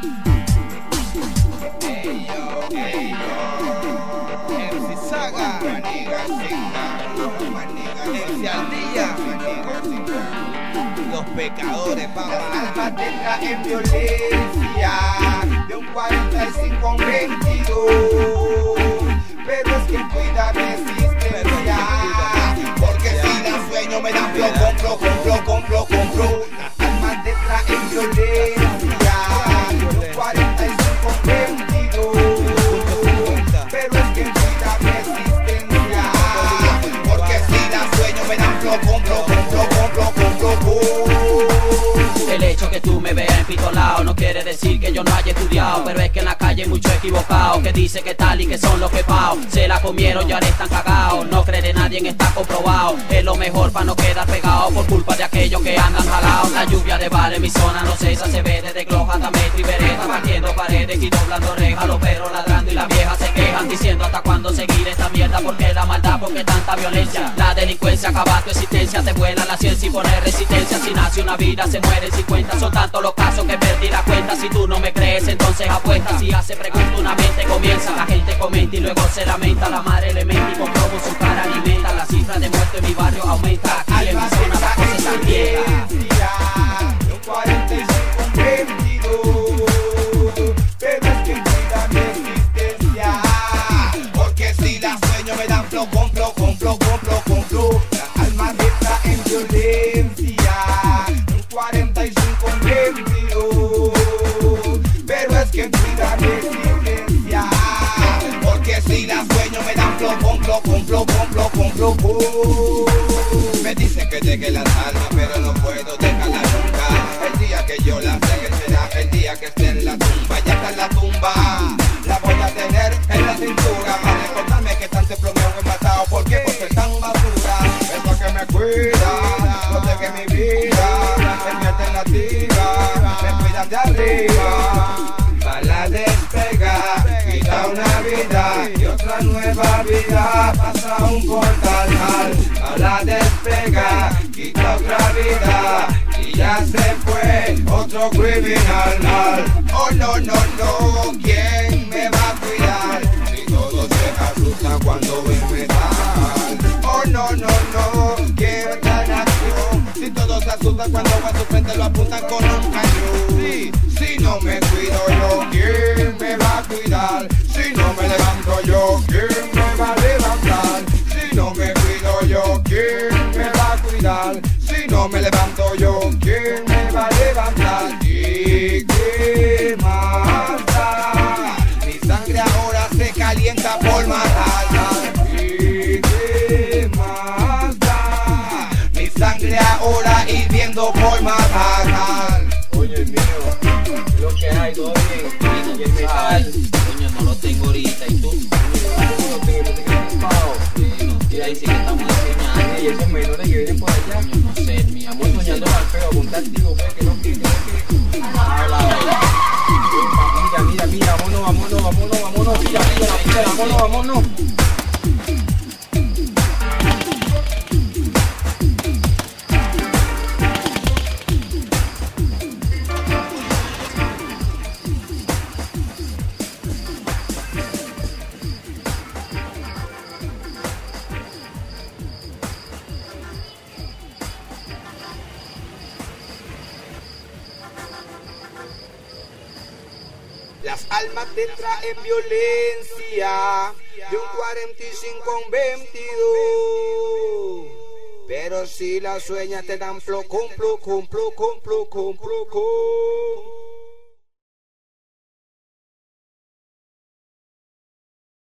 MC Saga, MC Aldilla, los pecadores, papá. Alma tendrá en violencia de un 45 a un 22, pero es que cuida mi existencia, porque si la sueño me dan compro. Alma tendrá en violencia de un 45 a un 22, pero es que cuida mi existencia, porque si la sueño me dan compro. El hecho que tú me veas empitolado no quiere decir que yo no haya estudiado, pero es que en la calle hay mucho equivocado que dice que tal y que son los que pao. Se la comieron y ahora están cagados. No cree nadie, está comprobado. Es lo mejor para no quedar pegado por culpa de aquellos que andan jalados. La lluvia de vale, mi zona no cesa, se ve desde Cloja hasta Metro y Vereda, partiendo paredes y doblando rejas. Los perros ladrando y las viejas se quejan, diciendo hasta cuándo seguir esta mierda. Porque la maldad, porque tanta violencia. La delincuencia acaba tu existencia, te vuela la ciencia y poner resistencia. Si nace una vida, se muere 50. Son tantos los casos que perdí la cuenta. Si tú no me crees, entonces apuesta. Si hace pregunta, una mente comienza. La gente comenta y luego se lamenta. La madre le mente y con promo su cara alimenta. La cifra de muertos en mi barrio aumenta. Aquí en mi zona las cosas están viejas. De un 45 a un 22, pero es que cuida mi existencia, porque si la sueño me dan compro. La alma entra en violencia de un 45 a un 22, pero es que cuida mi existencia, porque si la sueño me dan compro. Me dicen que deje las almas, pero no puedo dejarla nunca. El día que yo la deje será el día que esté en la tumba. Ya está en la tumba, la voy a tener en la cintura, para recordarme que tanto plomeo he matado. ¿Por qué? Por ser tan basura. Eso que me cuida, protege mi vida, es mi alternativa, me cuidan de arriba. Para despegar, quita una vida y otra nueva vida, pasa un portal. Para despegar, quita otra vida y ya se fue otro criminal. Oh no, ¿quién me va a cuidar? Si todos se asustan cuando ven metal. Oh no, ¿quién está en acción? Si todos se asustan cuando a su frente lo apuntan con un cañón. Si no me cuido yo, ¿quién me va a cuidar? Si no me levanto yo, ¿quién me va a levantar? Si no me cuido yo, ¿quién me va a cuidar? Si no me levanto yo, ¿quién me va a levantar? ¿Y qué más da? Mi sangre ahora se calienta por matarla. ¿Y qué más da? Mi sangre ahora hirviendo por matar. Oye, mío, lo que hay, todo bien. Y el metal, Coño, no lo tengo ahorita. ¿Y tú? no tengo ocupado. Y ahí sí que estamos enseñando. Y esos menores que vienen por allá, Coño, no sé, mi amor. estamos soñando mal feo, ponte activo, ve, que no quiere. Mira, vámonos, mira, vámonos. Las almas te traen violencia de un 45 a un 22, pero si las sueñas te dan compro.